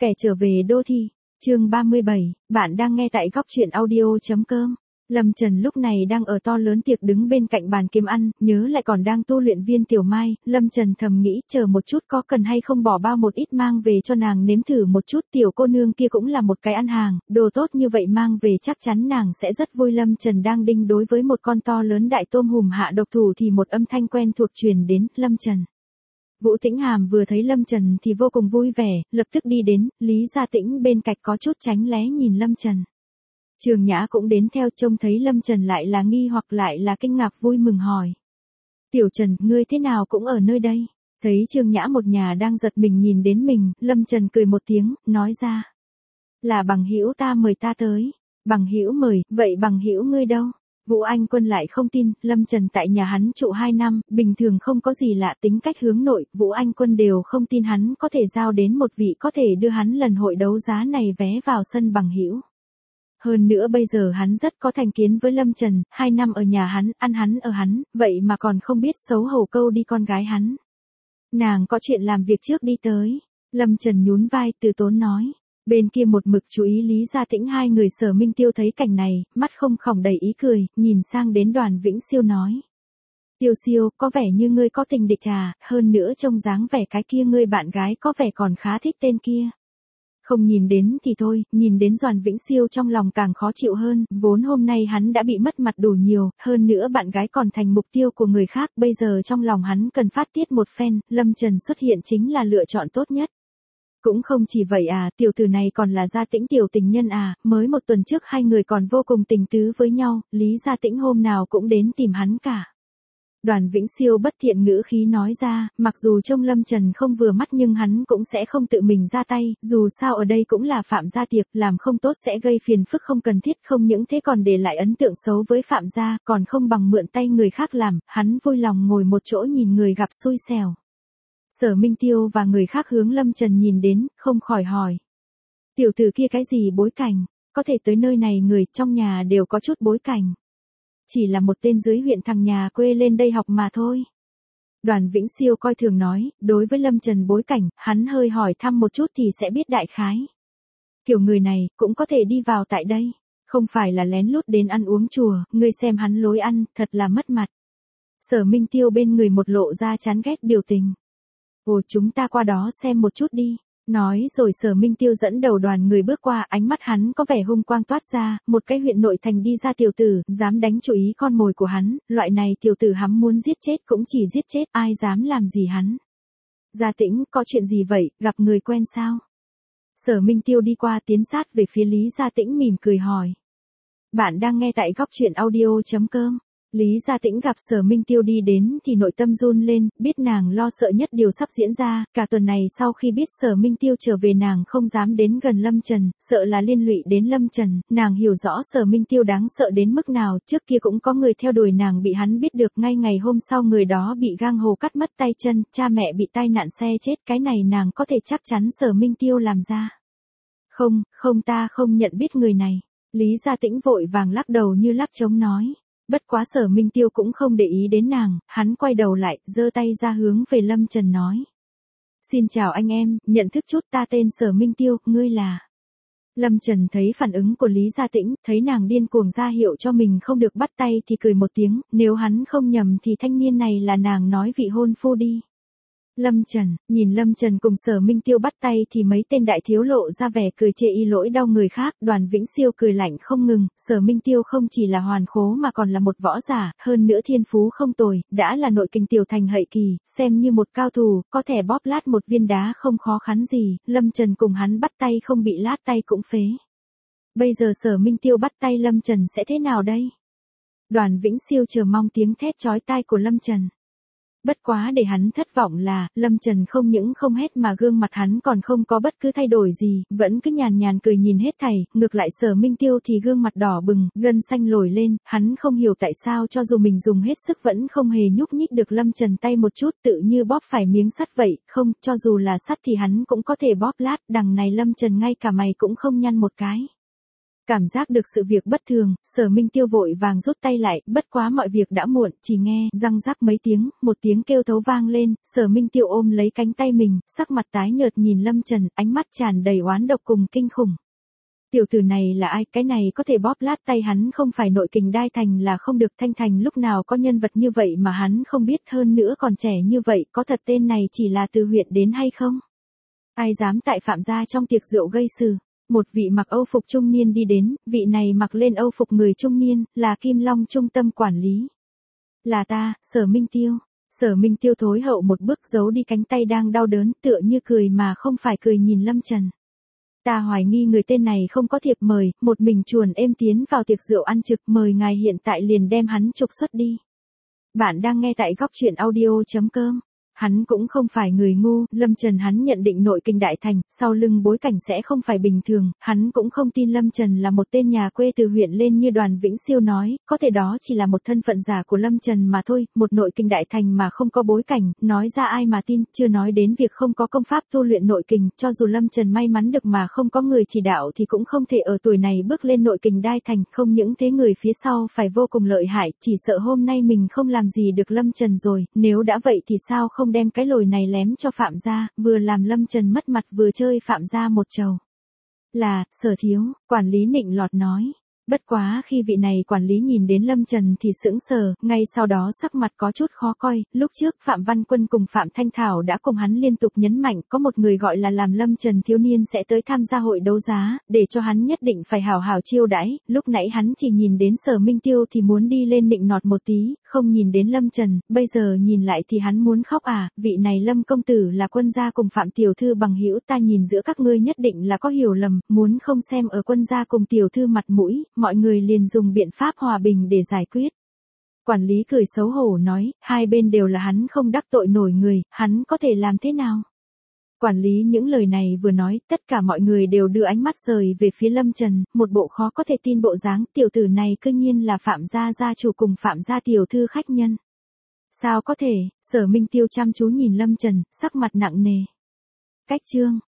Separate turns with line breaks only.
Kẻ trở về đô thị, chương 37, bạn đang nghe tại góc truyện audio.com. Lâm Trần lúc này đang ở to lớn tiệc đứng bên cạnh bàn kiếm ăn, nhớ lại còn đang tu luyện Viên Tiểu Mai, Lâm Trần thầm nghĩ chờ một chút có cần hay không bỏ bao một ít mang về cho nàng nếm thử một chút, tiểu cô nương kia cũng là một cái ăn hàng, đồ tốt như vậy mang về chắc chắn nàng sẽ rất vui. Lâm Trần đang đinh đối với một con to lớn đại tôm hùm hạ độc thủ thì một âm thanh quen thuộc truyền đến, Lâm Trần. Vũ Tĩnh Hàm vừa thấy Lâm Trần thì vô cùng vui vẻ, lập tức đi đến, Lý Gia Tĩnh bên cạnh có chút tránh lé nhìn Lâm Trần. Trường Nhã cũng đến theo, trông thấy Lâm Trần lại là nghi hoặc lại là kinh ngạc vui mừng hỏi. Tiểu Trần, ngươi thế nào cũng ở nơi đây? Thấy Trường Nhã một nhà đang giật mình nhìn đến mình, Lâm Trần cười một tiếng, nói ra. Là bằng hữu ta mời ta tới. Bằng hữu mời, vậy bằng hữu ngươi đâu? Vũ Anh Quân lại không tin, Lâm Trần tại nhà hắn trụ 2 năm, bình thường không có gì lạ, tính cách hướng nội, Vũ Anh Quân đều không tin hắn có thể giao đến một vị có thể đưa hắn lần hội đấu giá này vé vào sân bằng hữu. Hơn nữa bây giờ hắn rất có thành kiến với Lâm Trần, 2 năm ở nhà hắn, ăn hắn ở hắn, vậy mà còn không biết xấu hổ câu đi con gái hắn. Nàng có chuyện làm việc trước đi tới. Lâm Trần nhún vai từ tốn nói. Bên kia một mực chú ý Lý Gia Tĩnh hai người Sở Minh Tiêu thấy cảnh này, mắt không khòng đầy ý cười, nhìn sang đến Đoàn Vĩnh Siêu nói. Tiêu Siêu, có vẻ như ngươi có tình địch à, hơn nữa trông dáng vẻ cái kia ngươi bạn gái có vẻ còn khá thích tên kia. Không nhìn đến thì thôi, nhìn đến Đoàn Vĩnh Siêu trong lòng càng khó chịu hơn, vốn hôm nay hắn đã bị mất mặt đủ nhiều, hơn nữa bạn gái còn thành mục tiêu của người khác, bây giờ trong lòng hắn cần phát tiết một phen, Lâm Trần xuất hiện chính là lựa chọn tốt nhất. Cũng không chỉ vậy à, tiểu tử này còn là Gia Tĩnh tiểu tình nhân à, mới một tuần trước hai người còn vô cùng tình tứ với nhau, Lý Gia Tĩnh hôm nào cũng đến tìm hắn cả. Đoàn Vĩnh Siêu bất thiện ngữ khí nói ra, mặc dù trông Lâm Trần không vừa mắt nhưng hắn cũng sẽ không tự mình ra tay, dù sao ở đây cũng là Phạm gia tiệc, làm không tốt sẽ gây phiền phức không cần thiết, không những thế còn để lại ấn tượng xấu với Phạm gia, còn không bằng mượn tay người khác làm, hắn vui lòng ngồi một chỗ nhìn người gặp xui xẻo. Sở Minh Tiêu và người khác hướng Lâm Trần nhìn đến, không khỏi hỏi. Tiểu tử kia cái gì bối cảnh, có thể tới nơi này người trong nhà đều có chút bối cảnh. Chỉ là một tên dưới huyện thằng nhà quê lên đây học mà thôi. Đoàn Vĩnh Siêu coi thường nói, đối với Lâm Trần bối cảnh, hắn hơi hỏi thăm một chút thì sẽ biết đại khái. Kiểu người này, cũng có thể đi vào tại đây. Không phải là lén lút đến ăn uống chùa, người xem hắn lối ăn, thật là mất mặt. Sở Minh Tiêu bên người một lộ ra chán ghét biểu tình. Ồ, chúng ta qua đó xem một chút đi. Nói rồi Sở Minh Tiêu dẫn đầu đoàn người bước qua, ánh mắt hắn có vẻ hung quang toát ra, một cái huyện nội thành đi ra tiểu tử, dám đánh chú ý con mồi của hắn, loại này tiểu tử hắn muốn giết chết cũng chỉ giết chết, ai dám làm gì hắn. Gia Tĩnh, có chuyện gì vậy, gặp người quen sao? Sở Minh Tiêu đi qua tiến sát về phía Lý Gia Tĩnh mỉm cười hỏi. Bạn đang nghe tại góc truyện audio.com. Lý Gia Tĩnh gặp Sở Minh Tiêu đi đến thì nội tâm run lên, biết nàng lo sợ nhất điều sắp diễn ra, cả tuần này sau khi biết Sở Minh Tiêu trở về nàng không dám đến gần Lâm Trần, sợ là liên lụy đến Lâm Trần, nàng hiểu rõ Sở Minh Tiêu đáng sợ đến mức nào, trước kia cũng có người theo đuổi nàng bị hắn biết được, ngay ngày hôm sau người đó bị gang hồ cắt mất tay chân, cha mẹ bị tai nạn xe chết, cái này nàng có thể chắc chắn Sở Minh Tiêu làm ra. Không ta không nhận biết người này. Lý Gia Tĩnh vội vàng lắc đầu như lắc trống nói. Bất quá Sở Minh Tiêu cũng không để ý đến nàng, hắn quay đầu lại, giơ tay ra hướng về Lâm Trần nói. Xin chào anh em, nhận thức chút, ta tên Sở Minh Tiêu, ngươi là... Lâm Trần thấy phản ứng của Lý Gia Tĩnh, thấy nàng điên cuồng ra hiệu cho mình không được bắt tay thì cười một tiếng, nếu hắn không nhầm thì thanh niên này là nàng nói vị hôn phu đi. Lâm Trần, nhìn Lâm Trần cùng Sở Minh Tiêu bắt tay thì mấy tên đại thiếu lộ ra vẻ cười chê y lỗi đau người khác, Đoàn Vĩnh Siêu cười lạnh không ngừng, Sở Minh Tiêu không chỉ là hoàn khố mà còn là một võ giả, hơn nữa thiên phú không tồi, đã là nội kình tiểu thành hậu kỳ, xem như một cao thủ, có thể bóp lát một viên đá không khó khăn gì, Lâm Trần cùng hắn bắt tay không bị lát tay cũng phế. Bây giờ Sở Minh Tiêu bắt tay Lâm Trần sẽ thế nào đây? Đoàn Vĩnh Siêu chờ mong tiếng thét chói tai của Lâm Trần. Bất quá để hắn thất vọng là, Lâm Trần không những không hét mà gương mặt hắn còn không có bất cứ thay đổi gì, vẫn cứ nhàn nhàn cười nhìn hết thảy, ngược lại Sở Minh Tiêu thì gương mặt đỏ bừng, gân xanh nổi lên, hắn không hiểu tại sao cho dù mình dùng hết sức vẫn không hề nhúc nhích được Lâm Trần tay một chút, tự như bóp phải miếng sắt vậy, không, cho dù là sắt thì hắn cũng có thể bóp lát, đằng này Lâm Trần ngay cả mày cũng không nhăn một cái. Cảm giác được sự việc bất thường, Sở Minh Tiêu vội vàng rút tay lại, bất quá mọi việc đã muộn, chỉ nghe răng rắc mấy tiếng, một tiếng kêu thấu vang lên, Sở Minh Tiêu ôm lấy cánh tay mình, sắc mặt tái nhợt nhìn Lâm Trần, ánh mắt tràn đầy oán độc cùng kinh khủng. Tiểu tử này là ai, cái này có thể bóp lát tay hắn không phải nội kình đai thành là không được, Thanh Thành lúc nào có nhân vật như vậy mà hắn không biết, hơn nữa còn trẻ như vậy, có thật tên này chỉ là từ huyện đến hay không? Ai dám tại Phạm gia trong tiệc rượu gây sự? Một vị mặc Âu phục trung niên đi đến, vị này mặc lên Âu phục người trung niên, là Kim Long trung tâm quản lý. Là ta, Sở Minh Tiêu. Sở Minh Tiêu thối hậu một bước giấu đi cánh tay đang đau đớn, tựa như cười mà không phải cười nhìn Lâm Trần. Ta hoài nghi người tên này không có thiệp mời, một mình chuồn êm tiến vào tiệc rượu ăn trực, mời ngài hiện tại liền đem hắn trục xuất đi. Bạn đang nghe tại góc truyện audio.com. Hắn cũng không phải người ngu, Lâm Trần hắn nhận định nội kình đại thành, sau lưng bối cảnh sẽ không phải bình thường, hắn cũng không tin Lâm Trần là một tên nhà quê từ huyện lên như Đoàn Vĩnh Siêu nói, có thể đó chỉ là một thân phận giả của Lâm Trần mà thôi, một nội kình đại thành mà không có bối cảnh, nói ra ai mà tin, chưa nói đến việc không có công pháp tu luyện nội kình, cho dù Lâm Trần may mắn được mà không có người chỉ đạo thì cũng không thể ở tuổi này bước lên nội kình đai thành, không những thế người phía sau phải vô cùng lợi hại, chỉ sợ hôm nay mình không làm gì được Lâm Trần rồi, nếu đã vậy thì sao không đem cái lồi này lém cho Phạm gia, vừa làm Lâm Trần mất mặt vừa chơi Phạm gia một trầu. Là, Sở thiếu, quản lý nịnh lọt nói. Bất quá khi vị này quản lý nhìn đến Lâm Trần thì sững sờ, ngay sau đó sắc mặt có chút khó coi, lúc trước Phạm Văn Quân cùng Phạm Thanh Thảo đã cùng hắn liên tục nhấn mạnh có một người gọi là làm Lâm Trần thiếu niên sẽ tới tham gia hội đấu giá, để cho hắn nhất định phải hào hào chiêu đãi, lúc nãy hắn chỉ nhìn đến Sở Minh Tiêu thì muốn đi lên nịnh nọt một tí, không nhìn đến Lâm Trần, bây giờ nhìn lại thì hắn muốn khóc à, vị này Lâm công tử là Quân gia cùng Phạm tiểu thư bằng hữu, ta nhìn giữa các ngươi nhất định là có hiểu lầm, muốn không xem ở Quân gia cùng tiểu thư mặt mũi, mọi người liền dùng biện pháp hòa bình để giải quyết. Quản lý cười xấu hổ nói, hai bên đều là hắn không đắc tội nổi người, hắn có thể làm thế nào? Quản lý những lời này vừa nói, tất cả mọi người đều đưa ánh mắt rời về phía Lâm Trần, một bộ khó có thể tin bộ dáng, tiểu tử này cư nhiên là Phạm gia gia chủ cùng Phạm gia tiểu thư khách nhân. Sao có thể? Sở Minh Tiêu chăm chú nhìn Lâm Trần, sắc mặt nặng nề. Cách chương